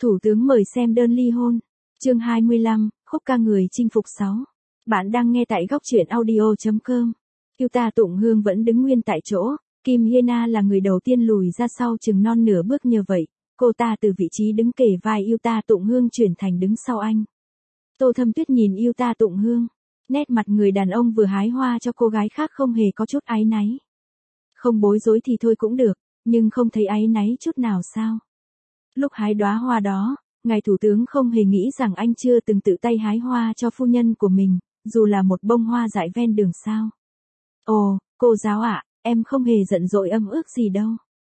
Thủ tướng mời xem đơn ly hôn. Chương 25, khúc ca người chinh phục 6. Bạn đang nghe tại góc truyện audio.com. Yuta Tụng Hương vẫn đứng nguyên tại chỗ, Kim Hyena là người đầu tiên lùi ra sau chừng non nửa bước, nhờ vậy, cô ta từ vị trí đứng kề vai Yuta Tụng Hương chuyển thành đứng sau anh. Tô Thâm Tuyết nhìn Yuta Tụng Hương, nét mặt người đàn ông vừa hái hoa cho cô gái khác không hề có chút áy náy. Không bối rối thì thôi cũng được, nhưng không thấy áy náy chút nào sao? Lúc hái đóa hoa đó, ngài thủ tướng không hề nghĩ rằng anh chưa từng tự tay hái hoa cho phu nhân của mình, dù là một bông hoa dại ven đường sao? Ồ, cô giáo ạ, em không hề giận dỗi ấm ức gì đâu.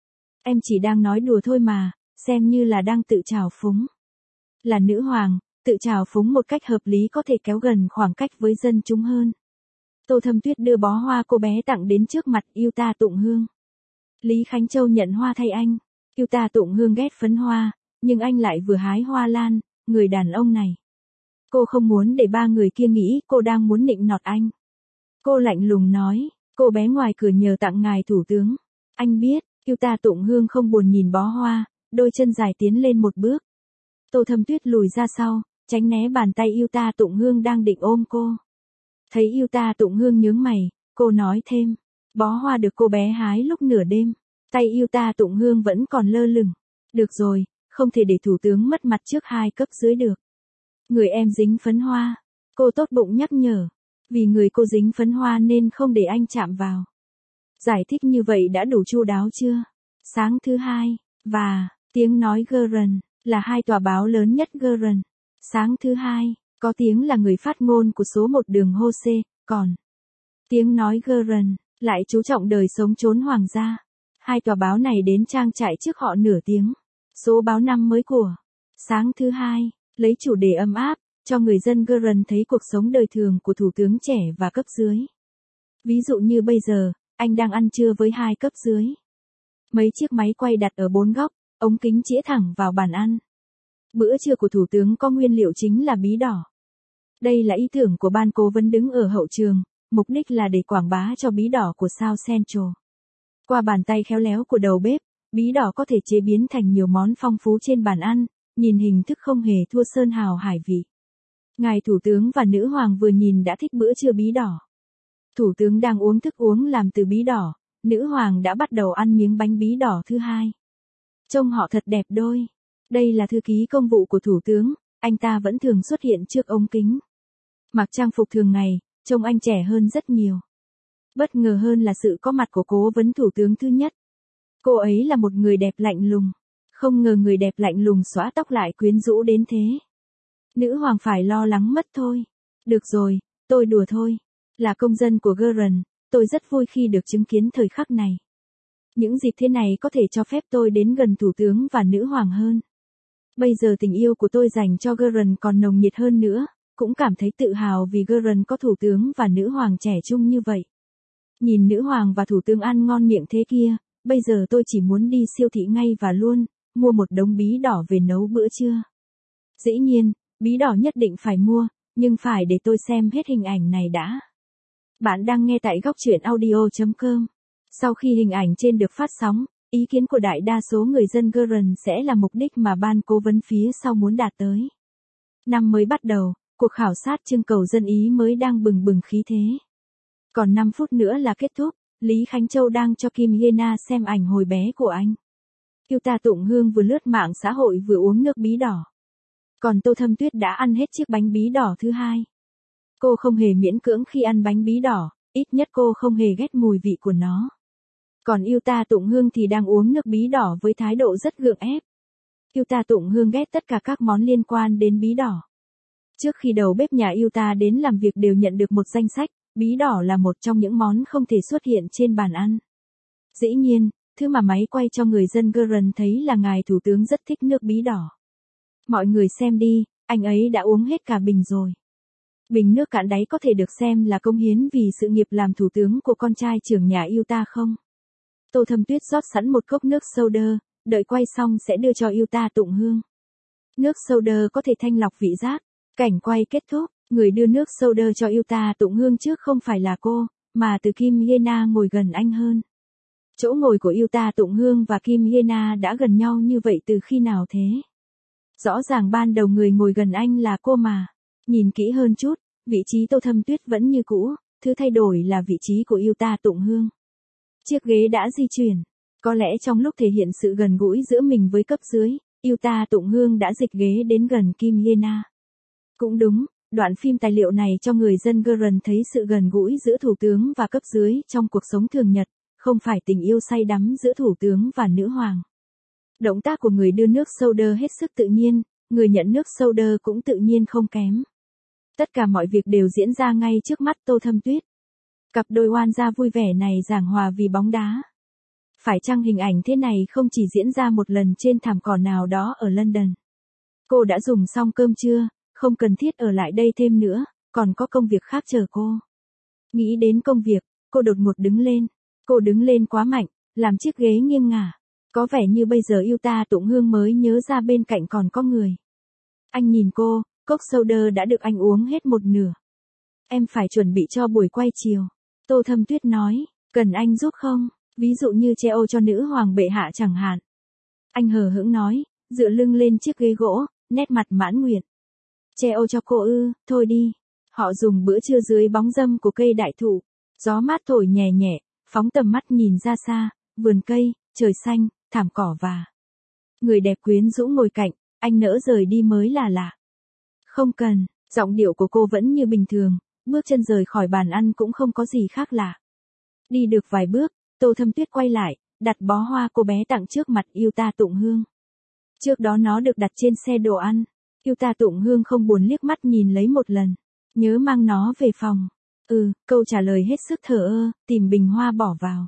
Em chỉ đang nói đùa thôi mà, xem như là đang tự trào phúng. Là nữ hoàng, tự trào phúng một cách hợp lý có thể kéo gần khoảng cách với dân chúng hơn. Tô Thâm Tuyết đưa bó hoa cô bé tặng đến trước mặt Yuta Tụng Hương. Lý Khánh Châu nhận hoa thay anh. Yuta Tụng Hương ghét phấn hoa, nhưng anh lại vừa hái hoa lan, người đàn ông này. Cô không muốn để ba người kia nghĩ cô đang muốn nịnh nọt anh. Cô lạnh lùng nói, cô bé ngoài cửa nhờ tặng ngài thủ tướng. Anh biết, Yuta Tụng Hương không buồn nhìn bó hoa, đôi chân dài tiến lên một bước. Tô Thâm Tuyết lùi ra sau, tránh né bàn tay Yuta Tụng Hương đang định ôm cô. Thấy Yuta Tụng Hương nhướng mày, cô nói thêm, bó hoa được cô bé hái lúc nửa đêm. Tay Yuta Tụng Hương vẫn còn lơ lửng. Được rồi, không thể để thủ tướng mất mặt trước hai cấp dưới được. Người em dính phấn hoa. Cô tốt bụng nhắc nhở. Vì người cô dính phấn hoa nên không để anh chạm vào. Giải thích như vậy đã đủ chu đáo chưa? Sáng thứ hai, và tiếng nói Gurren là hai tòa báo lớn nhất Gurren. Sáng thứ hai, có tiếng là người phát ngôn của số 1 đường Hose, còn tiếng nói Gurren lại chú trọng đời sống trốn hoàng gia. Hai tòa báo này đến trang trại trước họ nửa tiếng. Số báo 5 mới của sáng thứ hai, lấy chủ đề ấm áp, cho người dân Gurren thấy cuộc sống đời thường của thủ tướng trẻ và cấp dưới. Ví dụ như bây giờ, anh đang ăn trưa với hai cấp dưới. Mấy chiếc máy quay đặt ở 4 góc, ống kính chĩa thẳng vào bàn ăn. Bữa trưa của thủ tướng có nguyên liệu chính là bí đỏ. Đây là ý tưởng của ban cố vấn đứng ở hậu trường, mục đích là để quảng bá cho bí đỏ của South Central. Qua bàn tay khéo léo của đầu bếp, bí đỏ có thể chế biến thành nhiều món phong phú trên bàn ăn, nhìn hình thức không hề thua sơn hào hải vị. Ngài thủ tướng và nữ hoàng vừa nhìn đã thích bữa trưa bí đỏ. Thủ tướng đang uống thức uống làm từ bí đỏ, nữ hoàng đã bắt đầu ăn miếng bánh bí đỏ thứ hai. Trông họ thật đẹp đôi. Đây là thư ký công vụ của thủ tướng, anh ta vẫn thường xuất hiện trước ống kính. Mặc trang phục thường ngày, trông anh trẻ hơn rất nhiều. Bất ngờ hơn là sự có mặt của cố vấn thủ tướng thứ nhất. Cô ấy là một người đẹp lạnh lùng. Không ngờ người đẹp lạnh lùng xõa tóc lại quyến rũ đến thế. Nữ hoàng phải lo lắng mất thôi. Được rồi, tôi đùa thôi. Là công dân của Gurren, tôi rất vui khi được chứng kiến thời khắc này. Những dịp thế này có thể cho phép tôi đến gần thủ tướng và nữ hoàng hơn. Bây giờ tình yêu của tôi dành cho Gurren còn nồng nhiệt hơn nữa, cũng cảm thấy tự hào vì Gurren có thủ tướng và nữ hoàng trẻ trung như vậy. Nhìn nữ hoàng và thủ tướng ăn ngon miệng thế kia, bây giờ tôi chỉ muốn đi siêu thị ngay và luôn, mua một đống bí đỏ về nấu bữa trưa. Dĩ nhiên, bí đỏ nhất định phải mua, nhưng phải để tôi xem hết hình ảnh này đã. Bạn đang nghe tại góc truyện audio.com. Sau khi hình ảnh trên được phát sóng, ý kiến của đại đa số người dân Gurren sẽ là mục đích mà ban cố vấn phía sau muốn đạt tới. Năm mới bắt đầu, cuộc khảo sát trưng cầu dân ý mới đang bừng bừng khí thế. Còn 5 phút nữa là kết thúc, Lý Khánh Châu đang cho Kim Hyena xem ảnh hồi bé của anh. Yuta Tụng Hương vừa lướt mạng xã hội vừa uống nước bí đỏ. Còn Tô Thâm Tuyết đã ăn hết chiếc bánh bí đỏ thứ hai. Cô không hề miễn cưỡng khi ăn bánh bí đỏ, ít nhất cô không hề ghét mùi vị của nó. Còn Yuta Tụng Hương thì đang uống nước bí đỏ với thái độ rất gượng ép. Yuta Tụng Hương ghét tất cả các món liên quan đến bí đỏ. Trước khi đầu bếp nhà Yuta đến làm việc đều nhận được một danh sách, bí đỏ là một trong những món không thể xuất hiện trên bàn ăn. Dĩ nhiên, thứ mà máy quay cho người dân Gurren thấy là ngài thủ tướng rất thích nước bí đỏ. Mọi người xem đi, anh ấy đã uống hết cả bình rồi. Bình nước cạn đáy có thể được xem là công hiến vì sự nghiệp làm thủ tướng của con trai trưởng nhà Yuta không? Tô Thâm Tuyết rót sẵn một cốc nước soda, đợi quay xong sẽ đưa cho Yuta Tụng Hương. Nước soda có thể thanh lọc vị giác. Cảnh quay kết thúc, người đưa nước soda cho Yuta Tụng Hương trước không phải là cô, mà từ Kim Hyena ngồi gần anh hơn. Chỗ ngồi của Yuta Tụng Hương và Kim Hyena đã gần nhau như vậy từ khi nào thế? Rõ ràng ban đầu người ngồi gần anh là cô mà. Nhìn kỹ hơn chút, vị trí Tô Thâm Tuyết vẫn như cũ, thứ thay đổi là vị trí của Yuta Tụng Hương. Chiếc ghế đã di chuyển. Có lẽ trong lúc thể hiện sự gần gũi giữa mình với cấp dưới, Yuta Tụng Hương đã dịch ghế đến gần Kim Hyena. Cũng đúng, đoạn phim tài liệu này cho người dân Gurren thấy sự gần gũi giữa thủ tướng và cấp dưới trong cuộc sống thường nhật, không phải tình yêu say đắm giữa thủ tướng và nữ hoàng. Động tác của người đưa nước soda hết sức tự nhiên, người nhận nước soda cũng tự nhiên không kém. Tất cả mọi việc đều diễn ra ngay trước mắt Tô Thâm Tuyết. Cặp đôi oan gia vui vẻ này giảng hòa vì bóng đá. Phải chăng hình ảnh thế này không chỉ diễn ra một lần trên thảm cỏ nào đó ở London? Cô đã dùng xong cơm chưa, không cần thiết ở lại đây thêm nữa, còn có công việc khác chờ cô. Nghĩ đến công việc, cô đột ngột đứng lên. Cô đứng lên quá mạnh, làm chiếc ghế nghiêng ngả. Có vẻ như bây giờ Yuta Tụng Hương mới nhớ ra bên cạnh còn có người. Anh nhìn cô, cốc soda đã được anh uống hết một nửa. Em phải chuẩn bị cho buổi quay chiều. Tô Thâm Tuyết nói, cần anh giúp không? Ví dụ như treo cho nữ hoàng bệ hạ chẳng hạn. Anh hờ hững nói, dựa lưng lên chiếc ghế gỗ, nét mặt mãn nguyện. Treo cho cô ư, thôi đi. Họ dùng bữa trưa dưới bóng râm của cây đại thụ. Gió mát thổi nhẹ nhẹ, phóng tầm mắt nhìn ra xa, vườn cây, trời xanh, thảm cỏ và người đẹp quyến rũ ngồi cạnh, anh nỡ rời đi mới là lạ. Không cần, giọng điệu của cô vẫn như bình thường, bước chân rời khỏi bàn ăn cũng không có gì khác lạ. Đi được vài bước, Tô Thâm Tuyết quay lại, đặt bó hoa cô bé tặng trước mặt Yuta Tụng Hương. Trước đó nó được đặt trên xe đồ ăn. Yuta Tụng Hương không buồn liếc mắt nhìn lấy một lần. Nhớ mang nó về phòng. Câu trả lời hết sức thờ ơ, tìm bình hoa bỏ vào.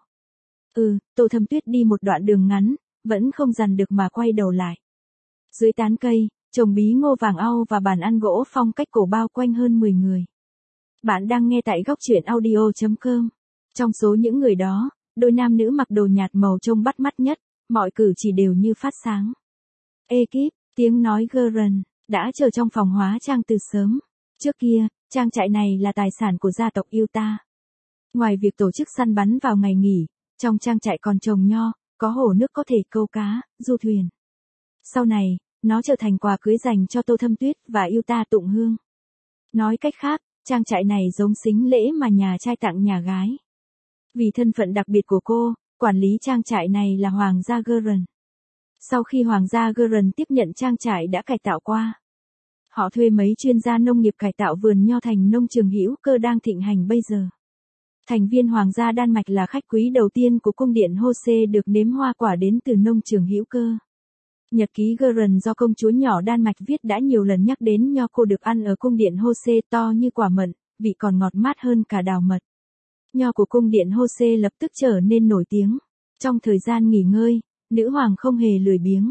Tô Thâm Tuyết đi một đoạn đường ngắn, vẫn không dằn được mà quay đầu lại. Dưới tán cây, trồng bí ngô vàng au và bàn ăn gỗ phong cách cổ bao quanh hơn 10 người. Bạn đang nghe tại góc truyện audio.com. Trong số những người đó, đôi nam nữ mặc đồ nhạt màu trông bắt mắt nhất, mọi cử chỉ đều như phát sáng. Ekip, tiếng nói Gurren, đã chờ trong phòng hóa trang từ sớm. Trước kia, trang trại này là tài sản của gia tộc Yuta. Ngoài việc tổ chức săn bắn vào ngày nghỉ, trong trang trại còn trồng nho, có hồ nước có thể câu cá, du thuyền. Sau này, nó trở thành quà cưới dành cho Tô Thâm Tuyết và Yuta Tụng Hương. Nói cách khác, trang trại này giống sính lễ mà nhà trai tặng nhà gái. Vì thân phận đặc biệt của cô, quản lý trang trại này là Hoàng gia Gurren. Sau khi Hoàng gia Gurren tiếp nhận trang trại đã cải tạo qua, họ thuê mấy chuyên gia nông nghiệp cải tạo vườn nho thành nông trường hữu cơ đang thịnh hành bây giờ. Thành viên Hoàng gia Đan Mạch là khách quý đầu tiên của cung điện Hose được nếm hoa quả đến từ nông trường hữu cơ. Nhật ký Gurren do công chúa nhỏ Đan Mạch viết đã nhiều lần nhắc đến nho cô được ăn ở cung điện Hose to như quả mận, vị còn ngọt mát hơn cả đào mật. Nho của cung điện Hose lập tức trở nên nổi tiếng. Trong thời gian nghỉ ngơi, nữ hoàng không hề lười biếng.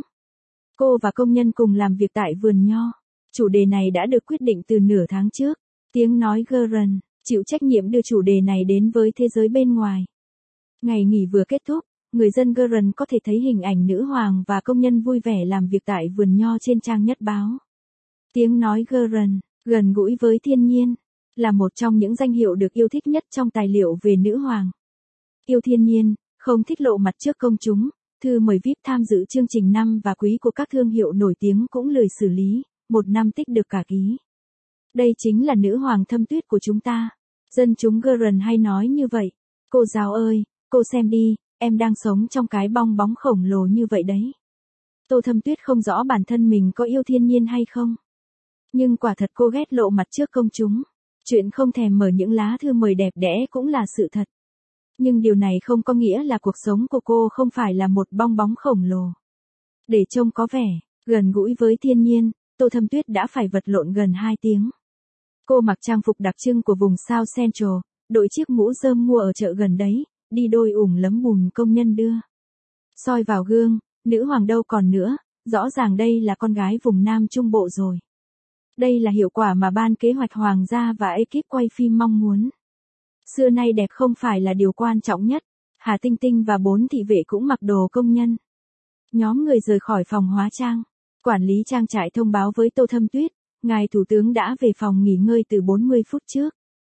Cô và công nhân cùng làm việc tại vườn nho. Chủ đề này đã được quyết định từ nửa tháng trước. Tiếng nói Gurren chịu trách nhiệm đưa chủ đề này đến với thế giới bên ngoài. Ngày nghỉ vừa kết thúc, người dân Gurren có thể thấy hình ảnh nữ hoàng và công nhân vui vẻ làm việc tại vườn nho trên trang nhất báo. Tiếng nói Gurren, gần gũi với thiên nhiên, là một trong những danh hiệu được yêu thích nhất trong tài liệu về nữ hoàng. Yêu thiên nhiên, không thích lộ mặt trước công chúng, thư mời VIP tham dự chương trình năm và quý của các thương hiệu nổi tiếng cũng lười xử lý, một năm tích được cả ký. Đây chính là nữ hoàng Thâm Tuyết của chúng ta. Dân chúng Gurren hay nói như vậy. Cô giáo ơi, cô xem đi, em đang sống trong cái bong bóng khổng lồ như vậy đấy. Tô Thâm Tuyết không rõ bản thân mình có yêu thiên nhiên hay không. Nhưng quả thật cô ghét lộ mặt trước công chúng. Chuyện không thèm mở những lá thư mời đẹp đẽ cũng là sự thật. Nhưng điều này không có nghĩa là cuộc sống của cô không phải là một bong bóng khổng lồ. Để trông có vẻ gần gũi với thiên nhiên, Tô Thâm Tuyết đã phải vật lộn gần 2 tiếng. Cô mặc trang phục đặc trưng của vùng South Central, đội chiếc mũ rơm mua ở chợ gần đấy, đi đôi lấm bùn công nhân đưa. Soi vào gương, nữ hoàng đâu còn nữa, rõ ràng đây là con gái vùng Nam Trung Bộ rồi. Đây là hiệu quả mà ban kế hoạch hoàng gia và ekip quay phim mong muốn. Xưa nay đẹp không phải là điều quan trọng nhất, Hà Tinh Tinh và 4 thị vệ cũng mặc đồ công nhân. Nhóm người rời khỏi phòng hóa trang. Quản lý trang trại thông báo với Tô Thâm Tuyết, ngài thủ tướng đã về phòng nghỉ ngơi từ 40 phút trước.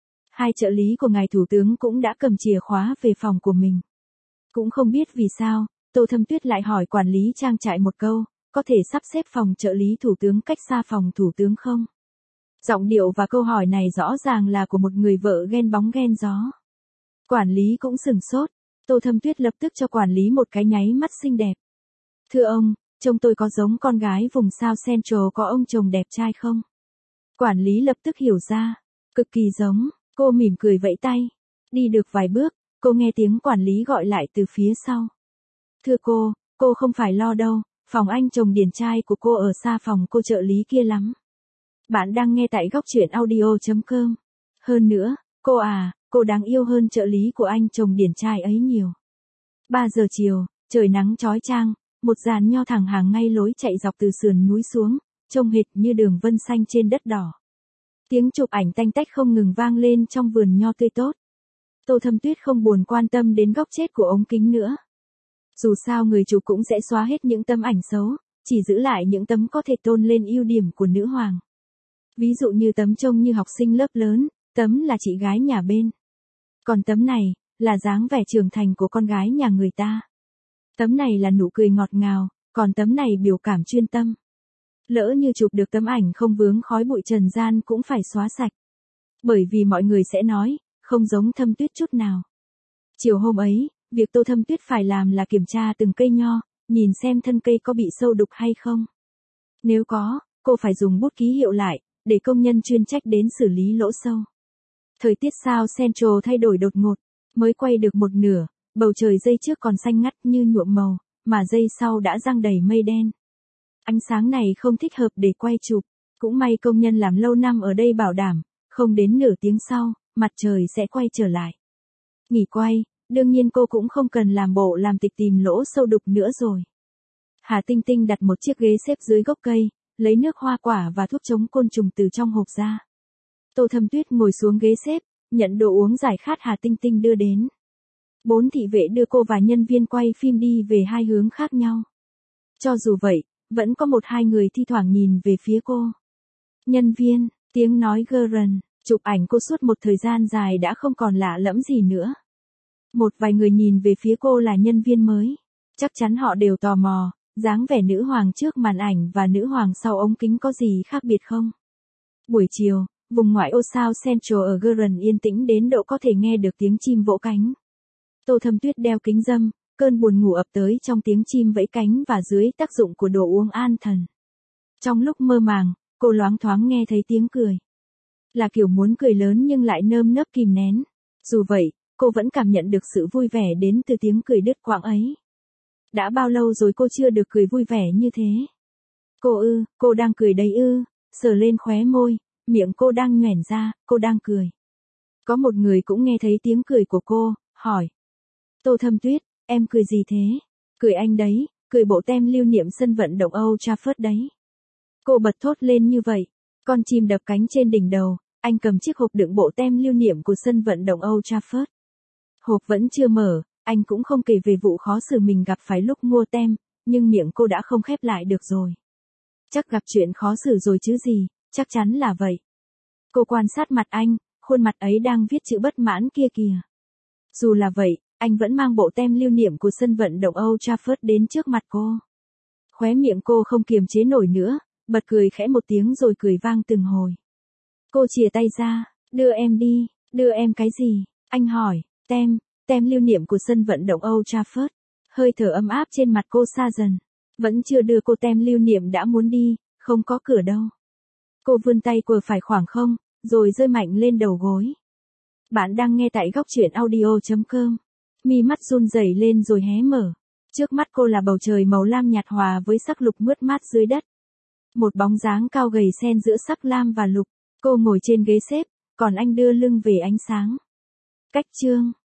2 trợ lý của ngài thủ tướng cũng đã cầm chìa khóa về phòng của mình. Cũng không biết vì sao, Tô Thâm Tuyết lại hỏi quản lý trang trại một câu, có thể sắp xếp phòng trợ lý thủ tướng cách xa phòng thủ tướng không? Giọng điệu và câu hỏi này rõ ràng là của một người vợ ghen bóng ghen gió. Quản lý cũng sửng sốt. Tô Thâm Tuyết lập tức cho quản lý một cái nháy mắt xinh đẹp. Thưa ông, trông tôi có giống con gái vùng South Central có ông chồng đẹp trai không? Quản lý lập tức hiểu ra. Cực kỳ giống, cô mỉm cười vẫy tay. Đi được vài bước, cô nghe tiếng quản lý gọi lại từ phía sau. Thưa cô không phải lo đâu, phòng anh chồng điển trai của cô ở xa phòng cô trợ lý kia lắm. Bạn đang nghe tại góc truyện audio.com. Hơn nữa, cô đáng yêu hơn trợ lý của anh chồng điển trai ấy nhiều. 3 giờ chiều, trời nắng chói chang, một dàn nho thẳng hàng ngay lối chạy dọc từ sườn núi xuống, trông hệt như đường vân xanh trên đất đỏ. Tiếng chụp ảnh tanh tách không ngừng vang lên trong vườn nho tươi tốt. Tô Thâm Tuyết không buồn quan tâm đến góc chết của ống kính nữa. Dù sao người chụp cũng sẽ xóa hết những tấm ảnh xấu, chỉ giữ lại những tấm có thể tôn lên ưu điểm của nữ hoàng. Ví dụ như tấm trông như học sinh lớp lớn, tấm là chị gái nhà bên. Còn tấm này, là dáng vẻ trưởng thành của con gái nhà người ta. Tấm này là nụ cười ngọt ngào, còn tấm này biểu cảm chuyên tâm. Lỡ như chụp được tấm ảnh không vướng khói bụi trần gian cũng phải xóa sạch. Bởi vì mọi người sẽ nói, không giống Thâm Tuyết chút nào. Chiều hôm ấy, việc Tô Thâm Tuyết phải làm là kiểm tra từng cây nho, nhìn xem thân cây có bị sâu đục hay không. Nếu có, cô phải dùng bút ký hiệu lại, để công nhân chuyên trách đến xử lý lỗ sâu. Thời tiết South Central thay đổi đột ngột, mới quay được một nửa, bầu trời giây trước còn xanh ngắt như nhuộm màu, mà giây sau đã giăng đầy mây đen. Ánh sáng này không thích hợp để quay chụp, cũng may công nhân làm lâu năm ở đây bảo đảm, không đến nửa tiếng sau, mặt trời sẽ quay trở lại. Nghỉ quay, đương nhiên cô cũng không cần làm bộ làm tịch tìm lỗ sâu đục nữa rồi. Hà Tinh Tinh đặt một chiếc ghế xếp dưới gốc cây, lấy nước hoa quả và thuốc chống côn trùng từ trong hộp ra. Tô Thâm Tuyết ngồi xuống ghế xếp, nhận đồ uống giải khát Hà Tinh Tinh đưa đến. 4 thị vệ đưa cô và nhân viên quay phim đi về hai hướng khác nhau. Cho dù vậy, vẫn có 1-2 người thi thoảng nhìn về phía cô. Nhân viên, tiếng nói gơ rần, chụp ảnh cô suốt một thời gian dài đã không còn lạ lẫm gì nữa. Một vài người nhìn về phía cô là nhân viên mới. Chắc chắn họ đều tò mò, dáng vẻ nữ hoàng trước màn ảnh và nữ hoàng sau ống kính có gì khác biệt không? Buổi chiều, vùng ngoại ô South Central ở Gurren yên tĩnh đến độ có thể nghe được tiếng chim vỗ cánh. Tô Thâm Tuyết đeo kính râm, cơn buồn ngủ ập tới trong tiếng chim vẫy cánh và dưới tác dụng của đồ uống an thần. Trong lúc mơ màng, cô loáng thoáng nghe thấy tiếng cười. Là kiểu muốn cười lớn nhưng lại nơm nớp kìm nén. Dù vậy, cô vẫn cảm nhận được sự vui vẻ đến từ tiếng cười đứt quãng ấy. Đã bao lâu rồi cô chưa được cười vui vẻ như thế? Cô đang cười đấy ư, sờ lên khóe môi, miệng cô đang nhoẻn ra, cô đang cười. Có một người cũng nghe thấy tiếng cười của cô, hỏi. Tô Thâm Tuyết, em cười gì thế? Cười anh đấy, cười bộ tem lưu niệm sân vận động Old Trafford đấy. Cô bật thốt lên như vậy. Con chim đập cánh trên đỉnh đầu, anh cầm chiếc hộp đựng bộ tem lưu niệm của sân vận động Old Trafford. Hộp vẫn chưa mở, anh cũng không kể về vụ khó xử mình gặp phải lúc mua tem, nhưng miệng cô đã không khép lại được rồi. Chắc gặp chuyện khó xử rồi chứ gì, chắc chắn là vậy. Cô quan sát mặt anh, khuôn mặt ấy đang viết chữ bất mãn kia kìa. Dù là vậy, anh vẫn mang bộ tem lưu niệm của sân vận động Old Trafford đến trước mặt cô. Khóe miệng cô không kiềm chế nổi nữa, bật cười khẽ một tiếng rồi cười vang từng hồi. Cô chìa tay ra, đưa em đi, đưa em cái gì? Anh hỏi, tem lưu niệm của sân vận động Old Trafford. Hơi thở ấm áp trên mặt cô xa dần. Vẫn chưa đưa cô tem lưu niệm đã muốn đi, không có cửa đâu. Cô vươn tay quờ phải khoảng không, rồi giơ mạnh lên đầu gối. Bạn đang nghe tại góc truyện audio.com. Mi mắt run rẩy lên rồi hé mở. Trước mắt cô là bầu trời màu lam nhạt hòa với sắc lục mướt mát dưới đất. Một bóng dáng cao gầy xen giữa sắc lam và lục. Cô ngồi trên ghế xếp, còn anh đưa lưng về ánh sáng. Cách chương